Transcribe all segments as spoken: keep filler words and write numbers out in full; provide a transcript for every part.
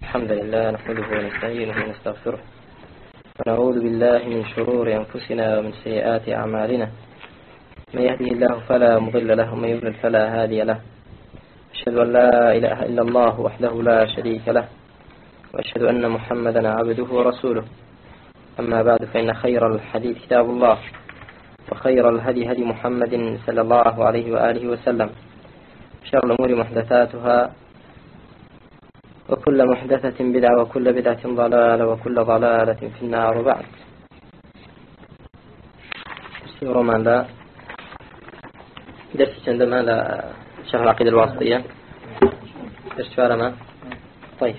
الحمد لله نحمده ونستعينه ونستغفره ونعوذ بالله من شرور أنفسنا ومن سيئات أعمالنا. من يهده الله فلا مضل له ومن يضلل فلا هادي له. أشهد أن لا إله إلا الله وحده لا شريك له، وأشهد أن محمدا عبده ورسوله. أما بعد، فإن خير الحديث كتاب الله، وخير الهدي هدي محمد صلى الله عليه وآله وسلم. شر الأمور محدثاتها، وكل محدثة بدعة، وكل بدعة ضلالة، وكل ضلالة في النار. وبعد، سير من لا درس عندما لا شرح العقيدة الواسطية درس فارما. طيب،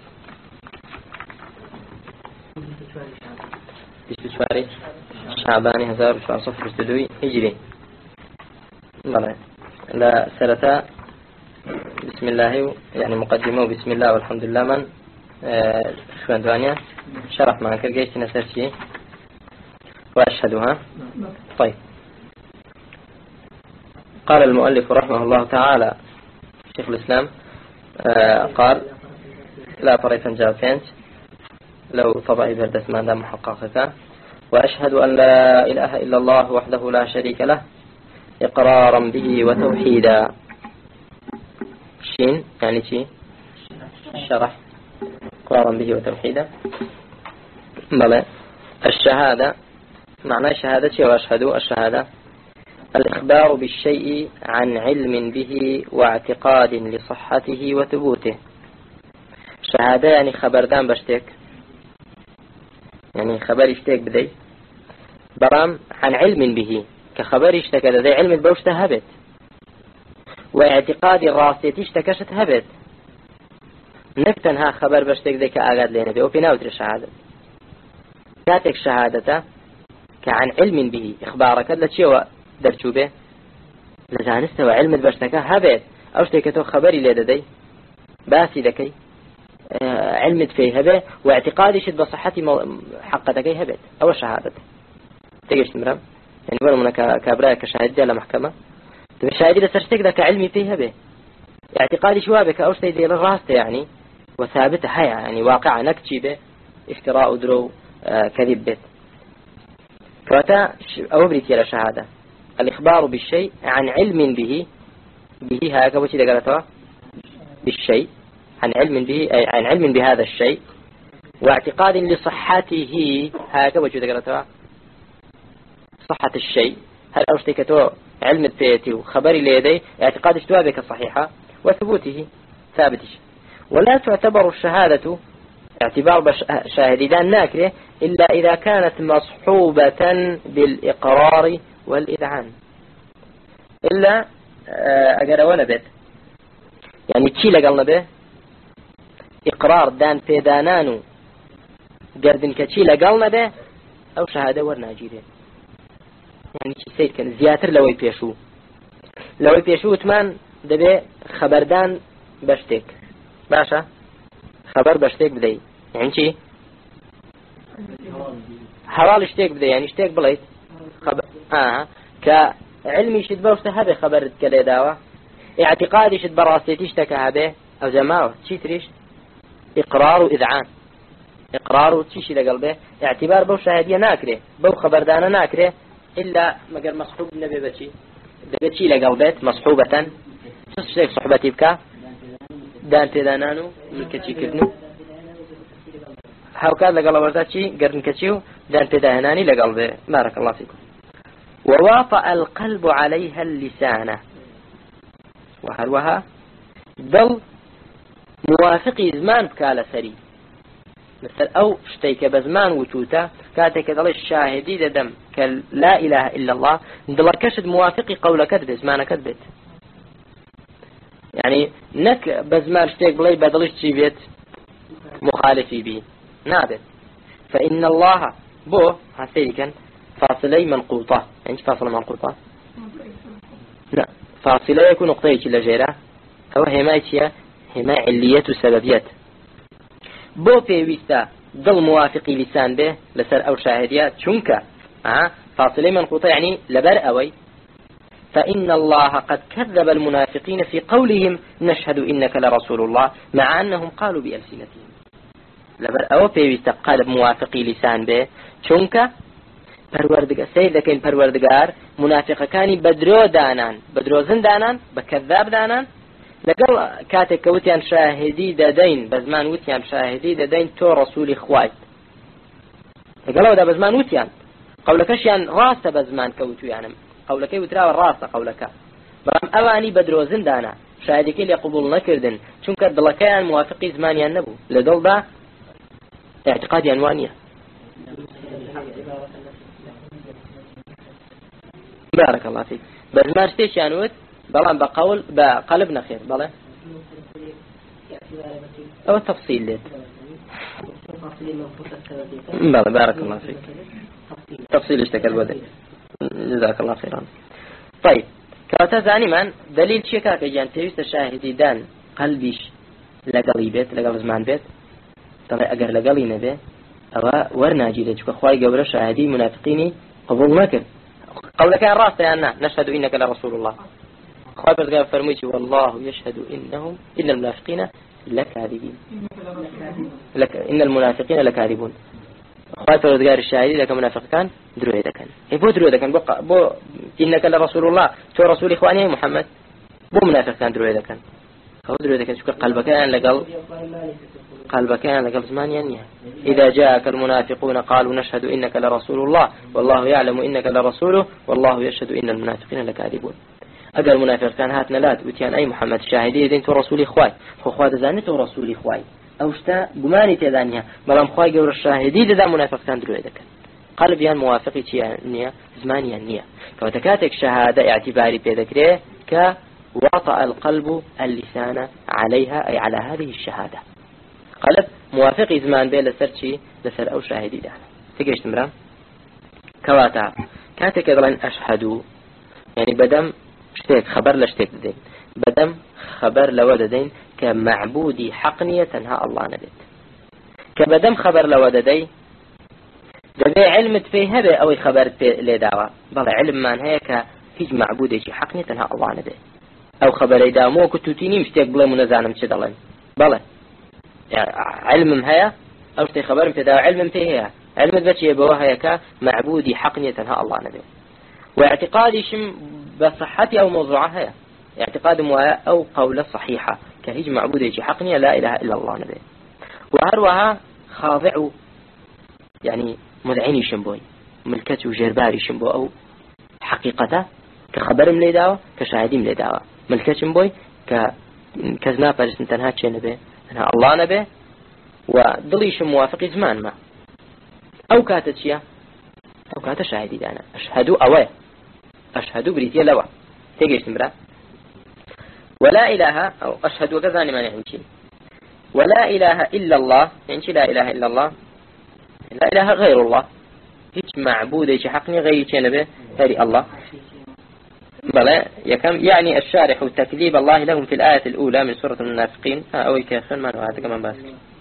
دشتواري شعباني هزار وشوار صفر استدوي هجري. بلى لا سرتا بسم الله، يعني مقدمه بسم الله والحمد لله. من شوان دوانيا شرح معك كرجيش نسرشي وأشهدها. طيب، قال المؤلف رحمه الله تعالى شيخ الإسلام قال: لا طريقا جاوتينج لو طبعي بردس ما دام محققك. وأشهد أن لا إله إلا الله وحده لا شريك له، إقرارا به وتوحيدا. شين يعني شي شرح إقرارا به وتوحيدا. بلى الشهادة معنى الشهادة شيء. وأشهد الشهادة الإخبار بالشيء عن علم به واعتقاد لصحته وثبوته. شهادة يعني خبردان بشتك، يعني خبر اشتك بدي برام عن علم به، كخبر اشتك ذي علم بوشت هبت، واعتقاد الراسية اشتكشت هبت. نكتنها خبر بشتك ذي كأغاد لنا بي وفي ناوتر الشهادة كاتك شهادة كعن علم به، إخبارك لتشيو درتشو به لزانسته وعلم بشتك هبت، أو اشتكتو خبري لدي باسي ذكي آه علمت فيه هبه، واعتقادي شد بصحتي حقتك هبت أو الشهادة. تيجيش تمرم يعني ولا من كابراء كشاهد على محكمة تبشاهدي لسرشتك ذاك علمي فيه هبه، اعتقادي شوابك أو اشتي دي للراسته يعني وثابته هيا يعني واقعة نكتشي به افتراء درو آه كذب بيت. كواتا أو بريتي على شهادة الإخبار بالشيء عن علم به، به هاك وشي دقالتوا بالشيء عن علم به، أي عن علم بهذا الشيء، واعتقاد لصحته هاك وشي دقالتوا صحة الشيء. هل أوشتكتوا علم التيتي وخبري ليدي اعتقاد اشتوابك الصحيحة وثبوته ثابتش. ولا تعتبر الشهادة اعتبار شاهدان ناكرة إلا إذا كانت مصحوبة بالإقرار والإذعان. إلا أقرأونا بيت يعني تشي لقلنا به إقرار دان في دانانو قردن كتشي لقلنا به أو شهادة ورناجيرين. يعني شي سيد كان زياتر لوي بيشو لوي بيشو تمان دبي خبردان بشتك باشا خبر بشتك بدي يعني شي حوال اشتك بدي يعني اشتك بليت خبر آه كعلمي شد بوشت هذا خبرت كلي داوة، اعتقادي شد براسيتي اشتكى هذا أو زماوة شي تريش إقرار وإذعان. إقرار وتشيشي لقلبه اعتبار بو شهادية ناكره بو خبردانا ناكره إلا مقر مصحوب النبي بشي بشي لقلبت مصحوبة تشتك صحبتي بكا دان تدانانو ملكتشي كرنو هاوكاد لقلب ورزاتشي قرن كتشيو دان تداناني لقلبه. بارك الله فيكم. وواطأ القلب عليها اللسانة، وهروها ضل موافقي زمان بكال سري مثل أو اشتيك بزمان وتوتا كاتك ضل الشاهدي دم كلا إله إلا الله ضل كشد موافقي قول كذب زمان كذبت يعني نك بزمان اشتيك بلي بدلش تجيبت مخالفي به نابت. فإن الله بو هسيكا فاصلي منقوطة يعني فاصلة منقوطة لا فاصلة يكون نقطة كلا جيرة أو هما هما علية سببيات. بو بيويستا ضل موافقي لسان به لسر أو شاهديات شنك آه فاصلة منقوطة يعني لبر أوي. فإن الله قد كذب المنافقين في قولهم نشهد إنك لرسول الله، مع أنهم قالوا بألسنتهم. لبر أو بيويست قلب موافقي لسان به چونك پروردگار سيد لكن پروردگار منافق كاني بدرو دانان بدرو زندانان بكذاب دانان لقل كاتك كوتيان شاهدي ددين بزمان وتيان شاهدي ددين تو رسولي خوايت لقلوا دا بزمان وتيان قولكش يعني راسة بزمان كوتو يعني قولك وتراوى الراسة قولك بلام اواني بدرو زندانا شاهدك اللي قبول نكردن چونك دلكيان موافقي زمانيان نبو لدل دا اعتقادي انوانية بارك الله فيك بزمان شتيش يانوت بلان بقول بقلبنا خير بلا او تفصيل ليت بلا بارك الله فيك تفصيل اشتكى الودي جزاك الله خيرا طيب كواتا زاني من دليل شيكا كجان تيوست شاهدي دان قلبيش لقلي بيت لقل زمان بيت طبعا اقر لقلي نبي او ورناجي لجوك اخواي قبل شاهدي منافقيني قبول مكر قولك يا راس يا نشهد انك لرسول الله خواهي بردقاء فرميتي والله يشهد إنهم إن المنافقين لكاذبين لك إن المنافقين لكاذبون خواهي بردقاء الشاهدين لك منافق كان دروي دكان إيه بو دروي دكان بو, بو إنك لرسول الله تو رسول إخواني محمد بو منافق كان دروي دكان خواهي دروي دكان شكرا قلبك كان لقل قلبك كان لقل زمان ينيا إذا جاءك المنافقون قالوا نشهد إنك لرسول الله والله يعلم إنك لرسوله والله يشهد إن المنافقين لكاذبون اگر منافق كان هاتنا لا وتيان اي محمد شاهدي دين تو رسول اخوي خو خوا دزاني تو رسول اخوي او شتا غماني تدانيا بلام خوي جور الشاهدي دا منافق كان درو دك قلبيان موافقي تي نيه زمانيا نيه كوتكاتك شهاده اعتباري بذكره ك وطأ القلب اللسان عليها اي على هذه الشهاده قلب موافقي زمان بين لسرشي لسر او شاهدي دا تيجي تمرا كواتا كاتك يضلن اشهد يعني بدم شتيك خبر لشتيك دين بدم خبر لود دين كمعبودي حقنية تنهى الله نبيت كبدم خبر لود دين دبي علم فيه هذا أو خبر لدعوة بل علم من هيك هيج معبودي شي حقنية تنهى الله نبيت أو خبر يدامو كتوتيني مشتيك بلا منزعنا مشدلين بل يعني علم هيا أو شتيك خبر متداوى علم فيه هيا علم ذاتي يبوها هيك معبودي حقنية تنهى الله نبيت واعتقادي شم بصحتي أو موضوعها هي اعتقاد موايا أو قولة صحيحة كهيج معبودة يجي حقنية لا إله إلا الله نبي وهروها خاضع يعني مذعيني شنبوي ملكته جرباري شنبو أو حقيقته كخبر مليداوة كشاهدي مليداوة ملكته شنبوي ك كزنا فارس تنها شيء نبي تنها الله نبي ودليش موافق زمان ما أو كاتت شيء أو كاتت شاهدي دانا أشهد أوي أشهد بريتيا لوا تيجي تمرا ولا إله أو أشهد وكذا ما نحكي ولا إله إلا الله يعني لا إله إلا الله لا إله غير الله هيك معبود هيك حقني غير نبي غير الله بلى يكم يعني الشارح تكذيب الله لهم في الآية الأولى من سورة المنافقين أو كافر ما هذا كمان بس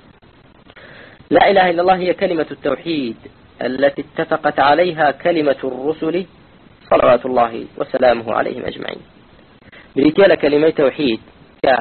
لا إله إلا الله هي كلمة التوحيد التي اتفقت عليها كلمة الرسل صلوات الله وسلامه عليهم أجمعين بريتيا كلمة توحيد ك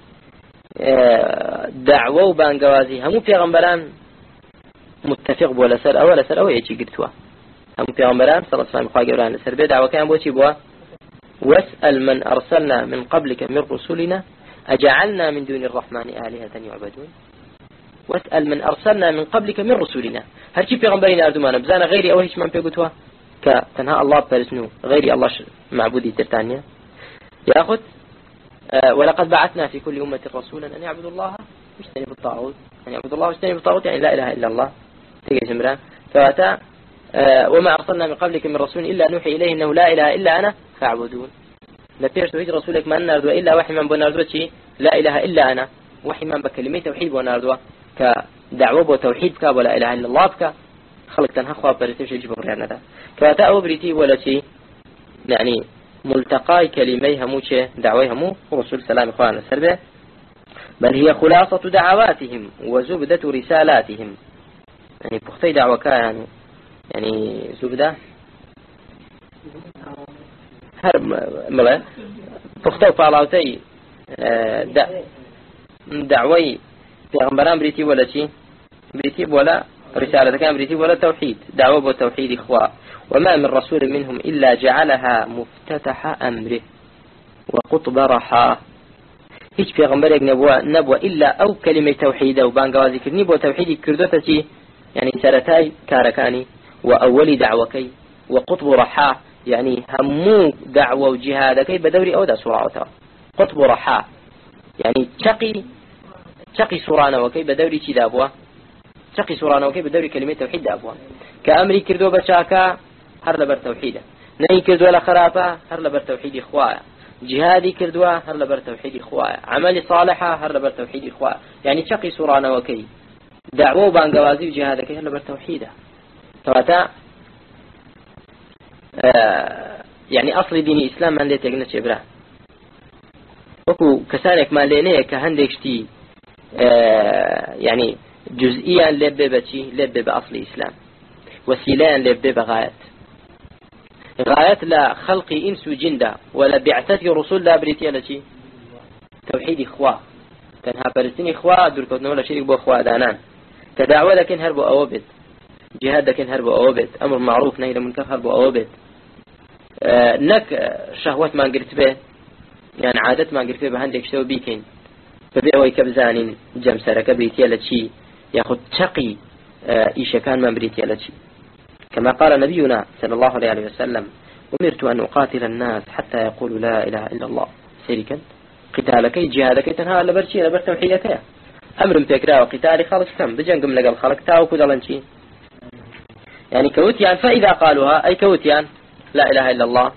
دعوة وبانجوازي هم پیغمبران متفق بولا سر أول سر أو يجي قلتوا هم پیغمبران صلى الله عليه وسلم قاجران سر بدعوة كان بوشي بوا واسأل من أرسلنا من قبلك من رسلنا أجعلنا من دون الرحمن آلهة يعبدون واسأل من أرسلنا من قبلك من رسلنا هرشي پیغمبرين أردومان بزانا غيري أو هيش من بيقوتوا كتنها الله بارسنو غير الله معبودي ترتانيا يأخذ آه ولقد بعثنا في كل أمة رسولا أن يعبدوا الله واجتنبوا الطاغوت أن يعبدوا الله واجتنبوا الطاغوت يعني لا إله إلا الله تيجي جمران فأتى آه وما أرسلنا من قبلك من رسول إلا نوحي إليه أنه لا إله إلا أنا فاعبدون لا بيرسو هيج رسولك ما نردو إلا وحي من بنردو لا إله إلا أنا وحي من بكلمة توحيد بنردو كدعوة وتوحيد كاب ولا إله إلا الله بك خلق تنها خواب بريتيش يجب غيرنا ذا كواتا أو بريتي ولا شيء يعني ملتقاي كلمي هموش دعوي همو ورسول سلام إخوانا سربه بل هي خلاصة دعواتهم وزبدة رسالاتهم يعني بختي دعوة كان يعني زبدة هر ملا بختي فعلاوتي دعوي في غنبران بريتي ولا شيء بريتي ولا رسالة كان بريتي ولا توحيد دعوة بالتوحيد إخوة وما من رسول منهم إلا جعلها مفتتح أمره وقطب رحاه هيج پیغمبرێک نبووە نبووە إلا أو كلمة توحيد أو بانقوازي كرني بو توحيد كردوتتي يعني سرتاي كاركاني وأول دعوكي وقطب رحاه يعني همو دعوة وجهادكي بدوري أو دا سرعته قطب رحاه يعني شقي شقي سرانا وكي بدوري شي دابوا شقي سرانا وكي بدوري كلمة توحيد دابوا كأمري كردو بشاكا هر لبر توحيده نهي كردو لخرافة هر لبر توحيد إخوايا جهادي كردوا هر لبر توحيد إخوايا عمل صالحة هر لبر توحيد إخوايا يعني شقي سرانا وكي دعوة بانقوازي وجهادكي هر لبر توحيده تواتا آه يعني أصل ديني إسلام من ليتك نتشبره وكو كسانك ما لينيه كهندك شتي آه يعني جزئيا لبه بشي لبه بأصل إسلام وسيلان لبه بغايات غايات لا خلق إنس وجندا ولا بعثة رسول لا بريتيا لشي توحيد إخوة تنها فلسطين إخوة دركتنا ولا شريك بو إخوة دانان كدعوة لكن هربوا أوبد جهاد لكن هربوا أوبد أمر معروف نهي لمنكر هربوا أوبد آه نك شهوات ما قلت به يعني عادة ما قلت به بهندك شو بيكين فبيعوي كبزانين جمسرك بريتيا لشي ياخذ شقي آه إيش كان ما بريتيا لشي كما قال نبينا صلى الله عليه وسلم أمرت أن أقاتل الناس حتى يقولوا لا إله إلا الله سيركا قتالك جهادك تنهى لبرشي لبر توحيدك أمر بكرا وقتال خلق كم بجنقم لقل خلق تاوكو دلنشي يعني كوتيان فإذا قالوها أي كوتيان لا إله إلا الله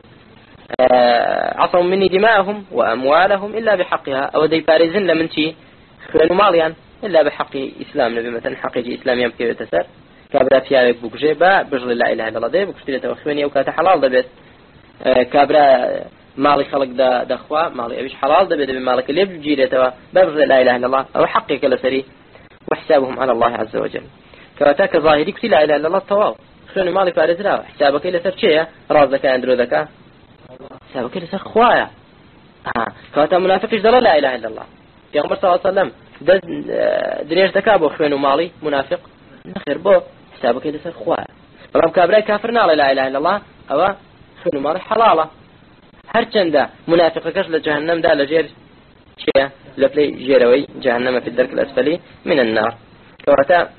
آه عصوا مني دماءهم وأموالهم إلا بحقها أو دي بارزن لمن شي خلانوا ماليان إلا بحق إسلام نبي مثلا حقيقي إسلام يمكن يتسر كابرا فيها بوكجي با بجر لا إله إلا الله ده بكشتري توخويني أو كات حلال ده بس آه كابرا مالي خلق ده دخوا مالي أبيش حلال ده بده بمالك اللي بجيله توا بجر لا إله إلا الله أو حقيقي لسري وحسابهم على الله عز وجل كواتاك ظاهري كتي لا إله إلا الله التواو خلوني مالي فارز لا حسابك إلى سر شيء راز ذكاء أندرو ذكاء حسابك إلى سر خوايا آه كواتا منافقش دلا لا إله إلا الله في عمر صلى الله عليه وسلم دز دريش ذكاء خلوني مالي منافق نخير بو حسابك إلى سر خوايا رب كابراي كافرنا لا إله إلا الله أو خلوني مالي حلالة هرچنده منافق كش لجهنم ده لجير شيء لبلي جيروي جهنم في الدرك الأسفلي من النار كواتا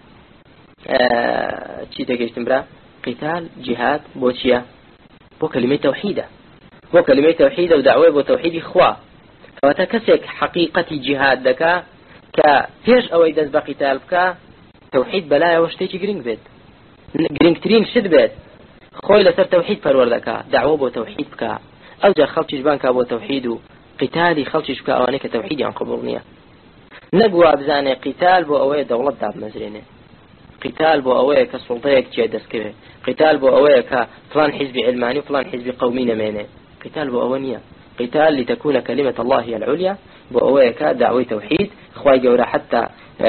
چی تێگەیشتم برا قتال جهاد بۆ چییە بۆ کەلیمەی تەوحیدە بۆ کەلیمەی تەوحیدە و دعوەی بۆ تەوحیدی خوا کەواتە کەسێک حقیقەتی جهاد دەکا کە پێش ئەوەی دەست بە قتال بکە تەوحید بەلایەوە شتێکی گرنگ بێت گرنگترین شت بێت خۆی لەسەر تەوحید پەروەردە دەکا دعوە بۆ تەوحید بکە ئەوجا خەڵکیش بان کا بۆ تەوحید و قتالی خەڵکیش بکە ئەوانەی کە تەوحیدیان قبوڵ نییە نەگوا بزانێ قتال بۆ ئەوەیە دەوڵەت دابمەزرێنێ قتال بو أويه كسلطيك جيدس كذا قتال بو أويه كفلان حزب علماني وفلان حزب قومي نمينه قتال بو أوانية قتال لتكون كلمة الله هي العليا بو أويه كدعوة توحيد خواي جورا حتى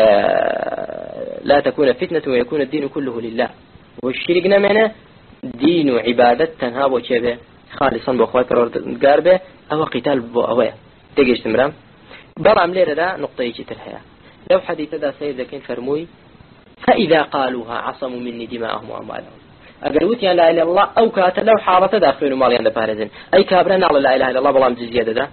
لا تكون فتنة ويكون الدين كله لله والشرك نمينه دين وعبادة تنهاب وشبه خالصا بو خواي قاربه أو قتال بو أويه تجيش تمرام برام ليرة دا نقطة يجي الحياة لو حديث دا سيد لكن فرموي فإذا قالوها عصموا مني دماءهم وأموالهم أقلوت يا لا إله إلا الله أو كات لو حارة داخلين مالي عند بارزين أي كابرنا على لا إله إلا الله بلام جزيادة ده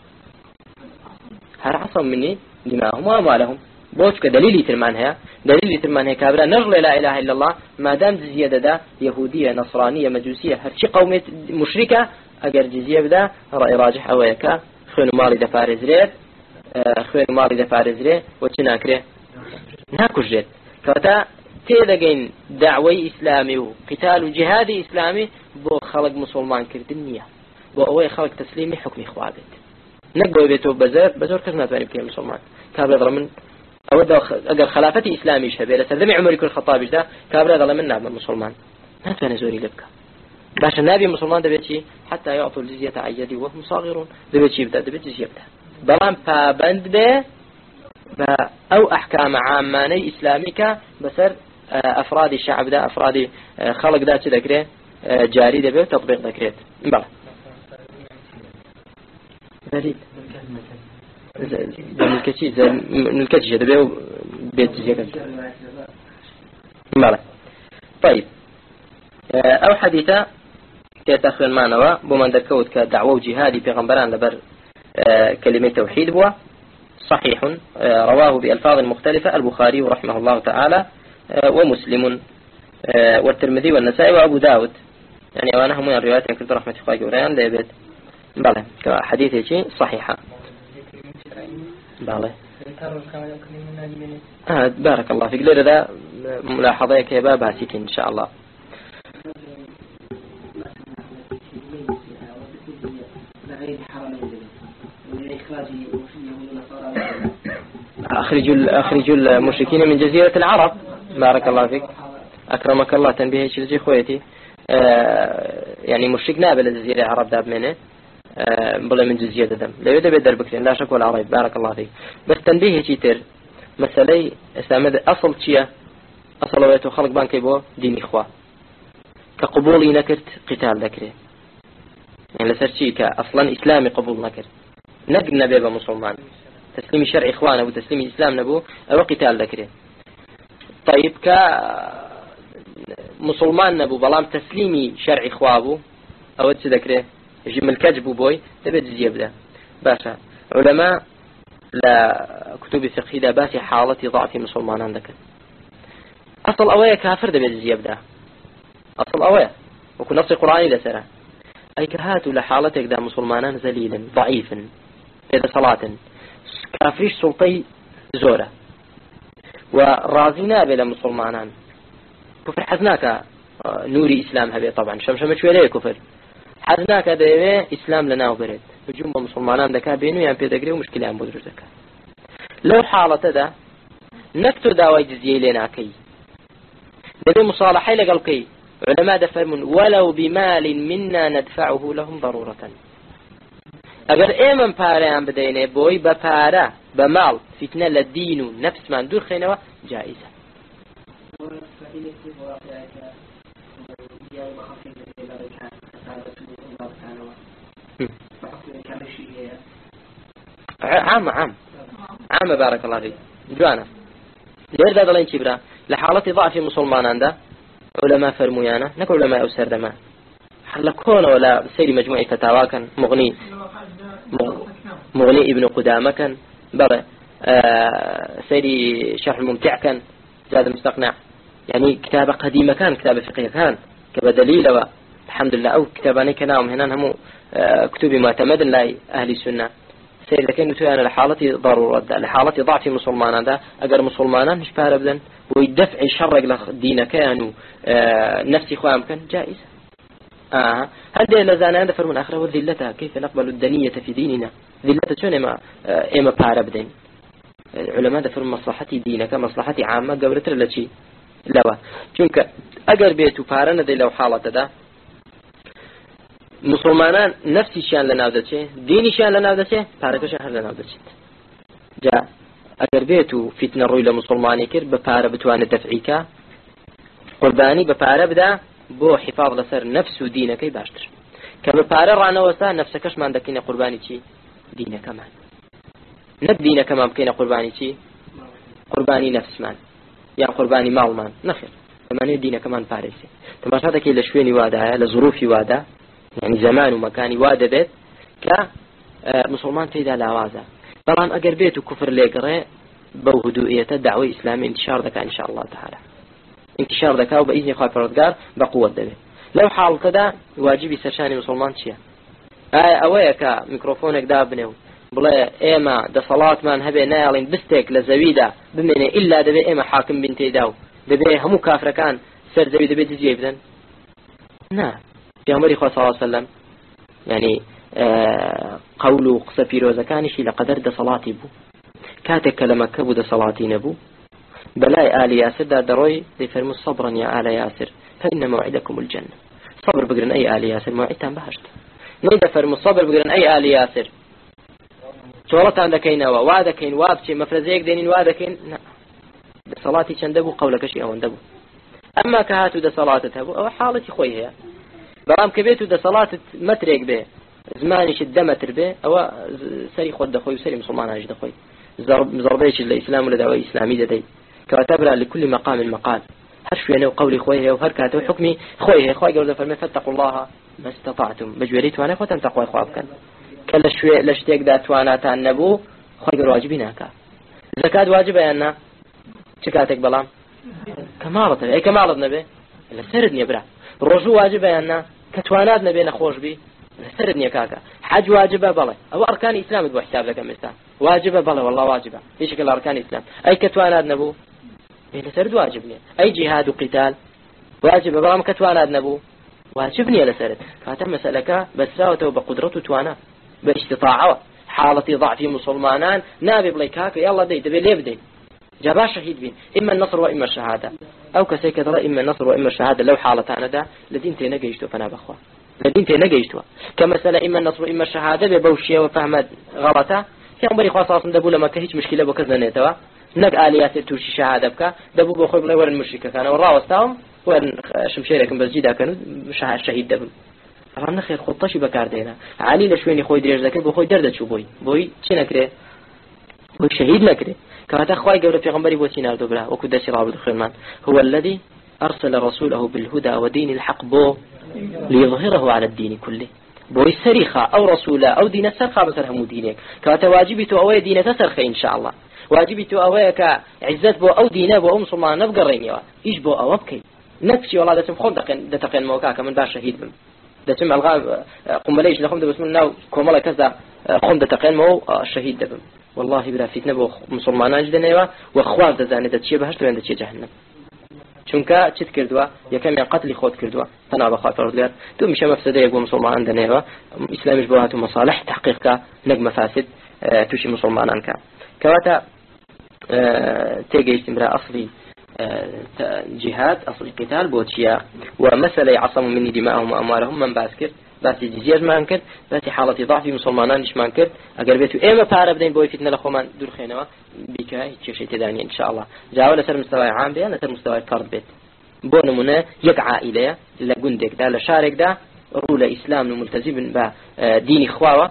هر عصم مني دماءهم وأموالهم بوش كدليل يترمانها دليل يترمانها كابرا نغل لا إله إلا الله ما دام جزيادة ده يهودية نصرانية مجوسية هرشي قومة مشركة أقر جزية بدا رأي راجح أويكا خين مالي دفارز ريت خين مالي دفارز ريت وتناكره ناكوش جيت كواتا تيدقين دعوي إسلامي وقتال وجهاد إسلامي بو خلق مسلمان كردنية بو أوي خلق تسليمي حكمي خوابت نقبوا بيتو بزر بزر كذا نتواني بكي مسلمان كابر ضل من أود أقل خلافتي إسلامي شبيرة سلمي عمر يكون خطابي ده كابر ضل من نعم مسلمان نتواني زوري لبكا باش النبي مسلمان دبيتشي حتى يعطوا الجزية عن يدي وهم صاغرون دبيتشي بدا دبيت جزية بدا بلان بابند به أو أحكام عاماني إسلاميكا بسر أفراد الشعب ده أفراد خلق ده تذكره جاري ده تطبيق ذكرت بلى دليل من الكتي من الكتي ده بيت جزية ماله. طيب أو حديثة كتأخر معنا بمن ذكوت كدعوة وجهادي في غنبران لبر كلمة توحيد هو صحيح رواه بألفاظ مختلفة البخاري رحمه الله تعالى ومسلم والترمذي والنسائي وأبو داود يعني وأنا هم الروايات كنت رحمة الله وريان لبيت بله كحديث شيء صحيحة بله. آه بارك الله فيك. لذا ذا ملاحظة كبابها سيكين إن شاء الله. أخرجوا أخرجوا المشركين من جزيرة العرب. بارك الله فيك أكرمك الله تنبيه شيء خويتي. آه يعني مشرك نابل جزيرة العرب داب منه آه بلا من جزيرة دم لا يد بدر بكرين لا شك ولا عرب. بارك الله فيك. بس تنبيه شيء تر مسألة استعمد أصل شيء أصل ويته خلق بانك بو دين إخوة كقبولي نكرت قتال ذكره يعني لسر شيء كأصلا إسلامي قبول نكرت نقل نبي بمسلمان تسليم شرع إخوانه وتسليم إسلام نبو أو قتال ذكره. طيب كمسلمان نبو بلام تسليمي شرع إخوابه أو تذكره جمل كذب بوي تبي تجيب له باشا. علماء لا كتب فقهية باسي حالة ضعف مسلمان عندك أصل أوية كافر تبي تجيب له أصل أوية وكن نص القرآن لسره أي كهاتوا لحالتك دا مسلمان زليلا ضعيفا إذا صلاة كافريش سلطي زورة ورازينا بلا مسلمانان كفر حزناك نوري إسلام هبي طبعا شمشمة شوية ليه كفر حزناك دايما إسلام لنا وبرد هجوم مسلمانان دكا بينو يعني بيدقري ومشكلة عن بدر زكا لو حالة دا نكتو داوي جزية لنا كي دبي مصالحي لقلقي علماء دفرمون ولو بمال منا ندفعه لهم ضرورة اگر ایمن پاره هم بدینه بوی با پاره با مال فتنه لدین و نفس من دور خینه و جائزه. عام عام عام بارك الله فيك جوانا لير ذا دلين كبرى لحالة ضعف مسلمان ده علماء فرمويانا نقول علماء أو سردما حل كون ولا سير مجموعة فتاوى كان مغني مغني ابن قدامة كان بلى آه سيري شرح الممتع كان زاد مستقنع يعني كتابة قديمة كان كتابة فقهية كان كبدليل الحمد لله أو كتاباني كناهم هنا هم آه كتب معتمد لا أهل السنة سير لكن نتوي أنا لحالتي ضرورة لحالتي ضعف مسلمان هذا أجر مسلمان مش بار أبدا ويدفع شرق لدينه كانوا آه نفسي خوام كان جائز. آه هذا لزانا هذا فرمون آخره وذلتها كيف نقبل الدنية في ديننا ذلتها شو إما آه إما بار أبدا العلماء ده فرمون مصلحتي دينك مصلحتي عامة قبلت له شيء لا چونك أجر بيتو بارنا ذي لو حالة ده مسلمانان نفسي شان لنا ودشه ديني شان لنا ودشه باركش هر لنا ودشه جاء اگر بيتو فتنه روي لمسلماني كر بپاره بتوان دفعيكا قرباني بپاره بدا بو حفاظ لسر نفس ودينك باشتر كبپاره رانا وسا نفسكش ما عندك قرباني شي دينك كمان ند دينك كمان بكينا قرباني شي قرباني نفس مان يا قرباني مال مان نخير كمان دينك كمان باريسي تماشا كي لشويني وادا لظروفي وادا يعني زمان ومكاني وادا بيت كمسلمان تيدا لاوازا طبعا اگر بيت وكفر ليقرأ بوهدوئية دعوة إسلامي انتشار ذكا إن شاء الله تعالى انتشار ذكا وبإذن خواهي فرودقار بقوة دبي لو حال كذا واجبي سرشاني مسلمان شيا آية أويكا ميكروفونك دابنه بلا إيما دا صلاة من هبه نايلين بستيك لزويدة بمعنى إلا دبي إيما حاكم بنتي داو دبي همو كافر كان سر زويدة بيت جيبدن نعم في عمر إخوة صلى الله عليه وسلم يعني آه قوله قصة في روزكانشي لقدر دا صلاتي بو كاتك كلمة كبو دا صلاتي نبو بلاي آل ياسر دا دروي دي فرمو صبرا يا آل ياسر فإن موعدكم الجنة صبر بقرن أي آل ياسر موعدتان بهشت نيدا فرمو صبر بقرن أي آل ياسر شورت عندك اينوا وعدكين وابشي مفرزيك دينين وعدكين لا دا صلاتي چندبو قولك شيء او اندبو اما كهاتو دا صلاتتهبو او حالتي خويها برام كبيتو دا صلاة متريك به زمانيش الدمتر به او سري خود دخوي وسري مسلمان هاج دخوي زربيش الاسلام ولا دعوة اسلامي دا دي كاتبرا لكل مقام مقال هر شوية وقولي خويه وهر كاتو حكمي خويه خوي قول فرمي فاتقوا الله ما استطعتم بجوريت وانا خوتن تقوى خوابكن كلا شوية لشتيك دات وانا تعنبو خوي قول واجبيناك زكاة واجبة يانا شكاتك بلام كمالة اي كمالة نبي إلا سردني برا رجو واجبة يانا كتوانات نبي نخوش بي سردني كاكا حج واجبة بلا أو أركان إسلام دو حساب لك مثلا واجبة بلا والله واجبة في شكل أركان إسلام أي كتوانات نبو إلا سرد واجبني أي جهاد وقتال واجبة بلا كتوانات نبو واجبني لسرد فاتم مسألك بس راوته بقدرته توانا باستطاعة حالة ضعف مسلمانان نابي بلاي كاكا يلا دي تبي ليه بدي جابا شهيد بين إما النصر وإما الشهادة أو كسيك ترى إما النصر وإما الشهادة لو حالة أنا ده لدين تنجيشتو فأنا بخوا لدين تنجيشتو كمسألة إما النصر وإما الشهادة ببوشية وفهمت غلطة كان بري خاصة أصلا دبوا لما كهيج مشكلة بكذا نتوا نق آليات توشي شهادة بك دبوا بخوي بلا ورا المشركة كانوا والراوستهم ورا شمشيركم بس جدا كانوا شهيد دبوا رامنا خير خطاشي بكاردينا علي لشويني خوي دريج ذكر بخوي دردت شو بوي بوي شو نكره بوي شهيد نكره كانت أخوي قبل في غمبري بوسينار دوبلا وكذا شيء رابط الخيرمان هو الذي أرسل رسوله بالهدى ودين الحق بو ليظهره على الدين كله بوي سريخة أو رسولا أو دين سرخة بسرها مدينك كانت واجبته أوي دين تسرخة إن شاء الله واجبته أوي كعزت بو أو دينه بو أم صمان نبقى رينيوا إيش بو أو أبكي نفسي والله دتم خون دقن دتقن موكاك من باش شهيد بم دتم الغاب قمليش لخم دبس منه كوملا كذا خون دتقن مو شهيد دبم والله بلا فتنة بو مسلمان جدنيوا وأخوان تزاني تشي بهشت وين تشي جهنم چونکە چت کردووە یەکەمیان قتلی خۆت کردووە تەنها بە خاطر لێر دوو میشە مەفسەدەیەک بۆ مسلمانان دەنێوە ئیسلامیش بۆ هاتوو مەصالح تحقیقکە نەک مەفاسد تووشی مسلمانان کە کەواتە تێگەیشتم برا ئەسڵی جهاد ئەسڵی قتال بۆ چییە ومەسەلەی عەصەموا منی دیماءهم وأموالهم من باس کرد باسی جزیەشمان کرد باسی حاڵەتی ضعفی مسلمانانیشمان کرد ئەگەر بێت و ئێمە پارە بدەین بۆی فتنە لە خۆمان دوورخێنەوە بیکە هیچ کێشەی تێدا نیە ئینشاءالله جاوە لەسەر مستەوای عام بێ لەسەر مستەوای فەرد بێت بۆ نمونە یەک عائیلەیە لە گوندێکدا لە شارێکدا ڕوو لە ئیسلام و ملتەزم بە دینی خواوە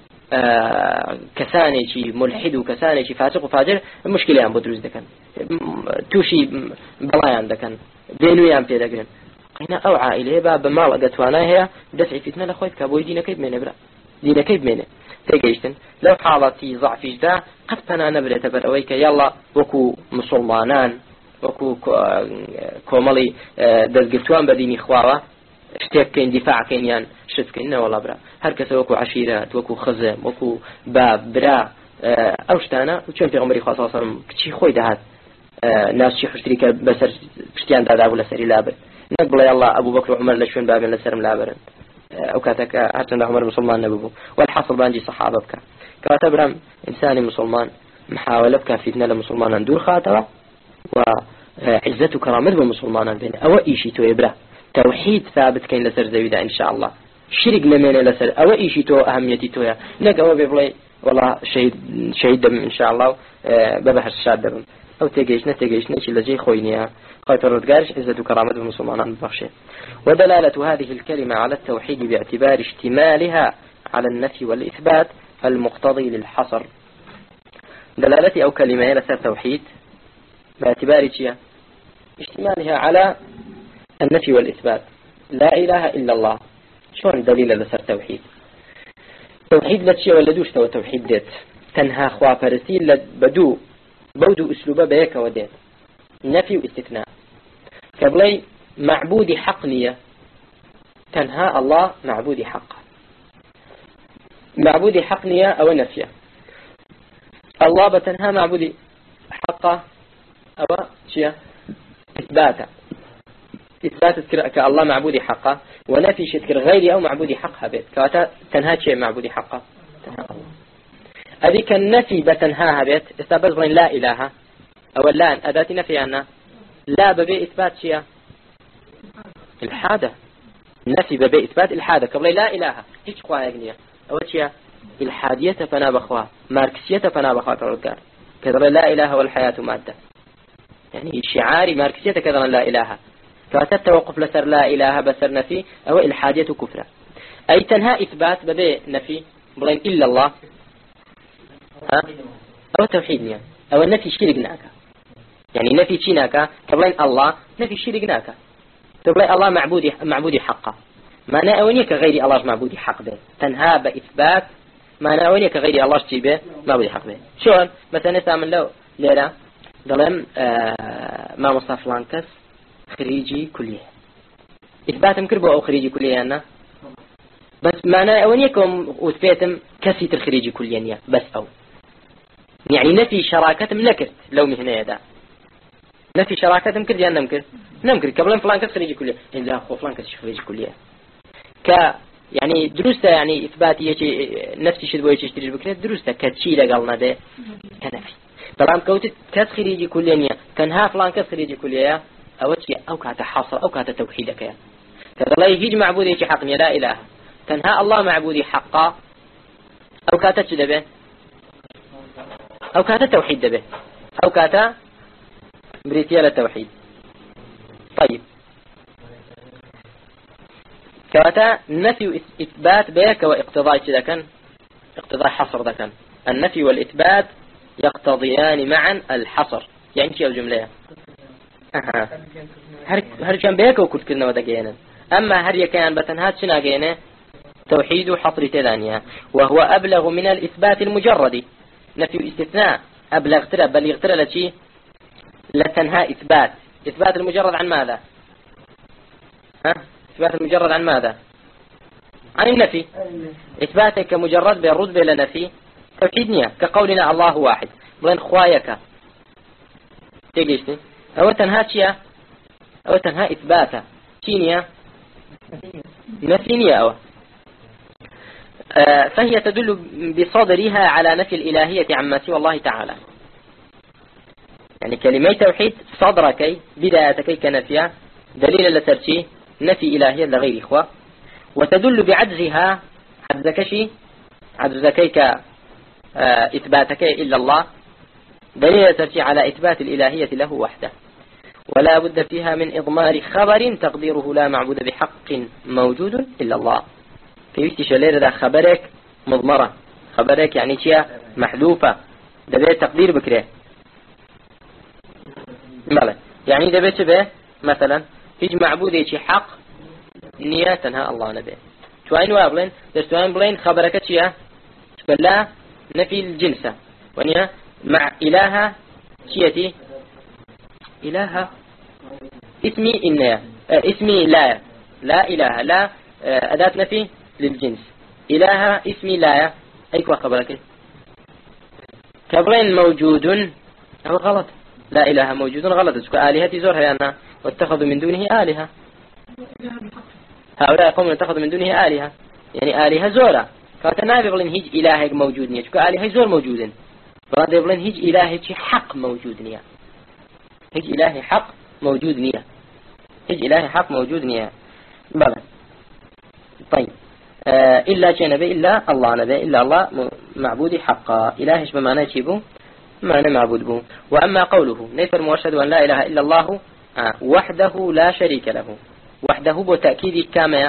کەسانێکی ملحد و کەسانێکی فاسق و فاجر مشکلیان بۆ دروست دەکەن تووشی بەڵایان دەکەن بێنویان پێدەگرن قینا ئەو عائیلەیە با بە ماڵ ئەگەتوانای هەیە دەفعی فتنە لە خۆی بکە بۆی دینەکەی بمێنێ برا دینەکەی بمێنێ تێگەیشتن لەو حاڵەتی ضعفیشدا قەت پەنا نەبرێتە بەر ئەوەی کە یاڵا وەکو مسلمانان وەکو کۆمەڵی دەستگرتوان بە دینی خواوە شتێککەین دیفاعکەین یان شتکەین نەوەڵا برا هەر کەسە وەکو عەشیرەت وەکو خزم وەکو باب برا ئەو شتانە و چۆن پێغەمبەری خوا صلی الله علیه و سلم کچی خۆی دەهات ناسچی خوشتری کە بەسەر پشتیان دادابوو لەسەری لابرد نەک بڵێ الله ئەبوو بەکر و عومەر لە شوێن بابێن لەسەرم لابرن ئەو کاتەکە هەرچەندە عومەر مسلمان نەبوو والحاصل بانجی سەحابە بکە کەواتە برام ئینسانی مسلمان محاولە بکە فتنە لە مسلمانان دوور خاتەوە و عزت و کەرامەت بە مسلمانان بێنێ ئەوە ئیشی تۆیە برا توحید ثابت کەین لەسەر زەویدا إن شاء الله شرك لمنه لسر أو إيشي تو أهميتي تويا نجوا بيبلي والله شهيد شهيد دم إن شاء الله ببحث شاد دم أو تجيش نتجيش نشي لجي خوينيا خاطر ردقارش عزة وكرامة المسلمان بخشين. ودلالة هذه الكلمة على التوحيد باعتبار اشتمالها على النفي والإثبات المقتضي للحصر. دلالتي أو كلمة لسر توحيد باعتبار شيء اشتمالها على النفي والإثبات. لا إله إلا الله شون دليل لسر توحيد؟ توحيد لا شيء ولا دوش تو توحيد ديت تنها خوا فرسي بدو بودو أسلوبه بيك وديت نفي واستثناء كبلي معبود حقنية تنها الله معبود حق معبود حقنية أو نفيه الله بتنها معبود حقه أو شيء إثباته إثبات تذكر الله معبود حقه ونفي تذكر غيري أو معبود حقها بيت كواتا تنها شيء معبود حقه تنها الله أذيك النفي بتنهاها بيت استبز بين لا إله أو لا أداة نفي أنا لا ببي إثبات شيء الحادة نفي ببي إثبات الحادة قبل لا إله هيك قوة يجنيه أو شيء الحادية فنا بخوا ماركسية فنا بخوا تردار كذا لا إله والحياة مادة يعني شعاري ماركسية كذا لا إله كواتا التوقف لسر لا إله بسر نفي أو الحادية كفرة أي تنهى إثبات ببي نفي بلين إلا الله ها؟ أو توحيد نيا أو النفي شرك ناكا يعني نفي شيناك كبلين الله نفي شرك ناك تبلي الله معبودي معبودي حقه ما نأونيك غير الله معبودي حق به تنهى بإثبات ما نأونيك غير الله شتيبه معبودي حق به شلون مثلا تعمل له ليلة ظلم آه ما مصطفى لانكس خريجي كلية إثبات مكربه أو خريجي كلية أنا بس ما نأونيكم وثبتم كسيت الخريجي كلية بس أو يعني نفي شراكتهم نكرت لو مهنة يدا نفي شراكتهم كرد يعني نمكر نمكر قبل فلان كس خريجي كلية لا أخو فلان كس خريجي كلية ك يعني دروسته يعني إثباتية شيء نفس شيء بوي تشتري بكرة دروسته كتشي لقالنا ده كنفي طبعا كوت كس خريجي كلية تنها فلان كس خريجي كلية أو شيء أو كات حصر أو كات توحيدك يا كذا يجي معبودي شيء حقني لا إله تنها الله معبودي حقا أو كات تشدبه أو كات توحيد دبه أو كات بريتيال التوحيد طيب كواتا نفي إثبات بك واقتضاء كذا كان اقتضاء حصر ذا كان النفي والإثبات يقتضيان معا الحصر يعني شيء الجملة أها هر كان بك وكل كلنا ودقينا أما هر كان بتنهات شنا جينا توحيد حصر تدانيا وهو أبلغ من الإثبات المجرد نفي استثناء أبلغ ترى بل يغترى لشيء لتنهى إثبات إثبات المجرد عن ماذا ها إثبات المجرد عن ماذا عن النفي إثباتك مجرد بالرد بلا نفي توحيدنيا كقولنا الله واحد بلين خوايك تيجيشني أو تنهى شيء أو تنهى إثباتا شينيا نفينيا أو آه فهي تدل بصدرها على نفي الإلهية عما سوى الله تعالى يعني كلمة توحيد صدركي بدايتكي كنفيا دليل لترشي نفي إلهية لغير إخوة وتدل بعجزها عجزكشي عجزكيك إثباتك إلا الله دليل لترشي على إثبات الإلهية له وحده ولا بد فيها من إضمار خبر تقديره لا معبود بحق موجود إلا الله في شلير ذا خبرك مضمرة خبرك يعني شيء محذوفة ده تقدير بكره مالا يعني ده بيت به مثلا هيج معبود يشي حق نياتها الله نبي شوين وابلين دستوين بلين خبرك شيء بلا نفي الجنس ونيا مع إله شيتي إله اسمي إنيا اه اسمي لا لا إله لا اه أداة نفي للجنس إله اسمي لا أيكوا خبرك كبرين موجود أو غلط لا إله موجود غلط آلهة زورها أنا واتخذوا من دونه آلهة هؤلاء قوم اتخذوا من دونه آلهة يعني آلهة زورة فاتنا بيقولين هيج إله موجود نيا شكو آلهة زور موجودين فهذا بيقولين هيج إله حق موجود نيا هيج إله حق موجود نيا هيج إله حق موجود نيا بلى طيب آه إلا شيء نبي إلا الله نبي إلا الله معبود حقا إلهش بمعنى يشيبه معنى معبود به وأما قوله نيفر موشد أن لا إله إلا الله آه وحده لا شريك له وحده بتأكيد كما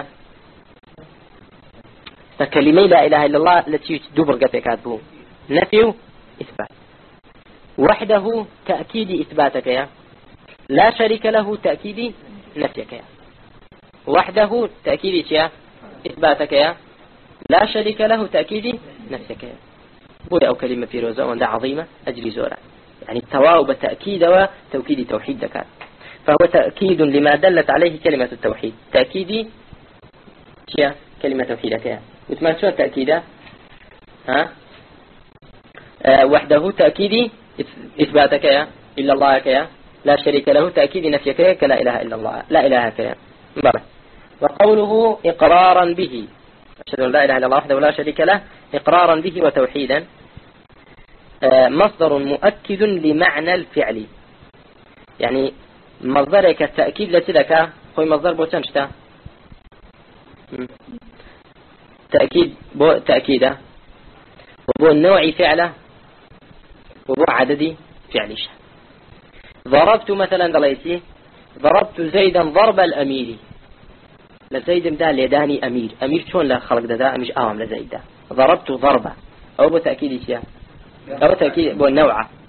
فكلمة لا إله إلا الله التي دبر قتك به نفي إثبات وحده تأكيد إثباتك يا لا شريك له تأكيد نفيك يا وحده تأكيد يا إثباتك يا لا شريك له تأكيد نفسك يا بوي أو كلمة في روزة وندع عظيمة أجري زورا يعني التواؤب تأكيد وتوكيد توحيد دكات فهو تأكيد لما دلت عليه كلمة التوحيد تأكيد شيء كلمة توحيدك يا وتمان شو التأكيد ها أه وحده تأكيد إثباتك يا إلا الله يا لا شريك له تأكيد نفيك يا كلا إله إلا الله لا إله كيا بلى وقوله إقرارا به أشهد أن لا إله إلا الله وحده لا شريك له إقرارا به وتوحيدا أه مصدر مؤكد لمعنى الفعل يعني مصدرك التأكيد لتلك هو مصدر بوتنشتا تأكيد بو تأكيده وبو النوع فعله وبو عدد فعلش ضربت مثلا دليتي ضربت زيدا ضرب الأمير لزيد مدا ليداني أمير أمير شون لا خلق ده مش آوام لزيد ده ضربت ضربة أو بو تأكيد شيء أو تأكيد بو النوع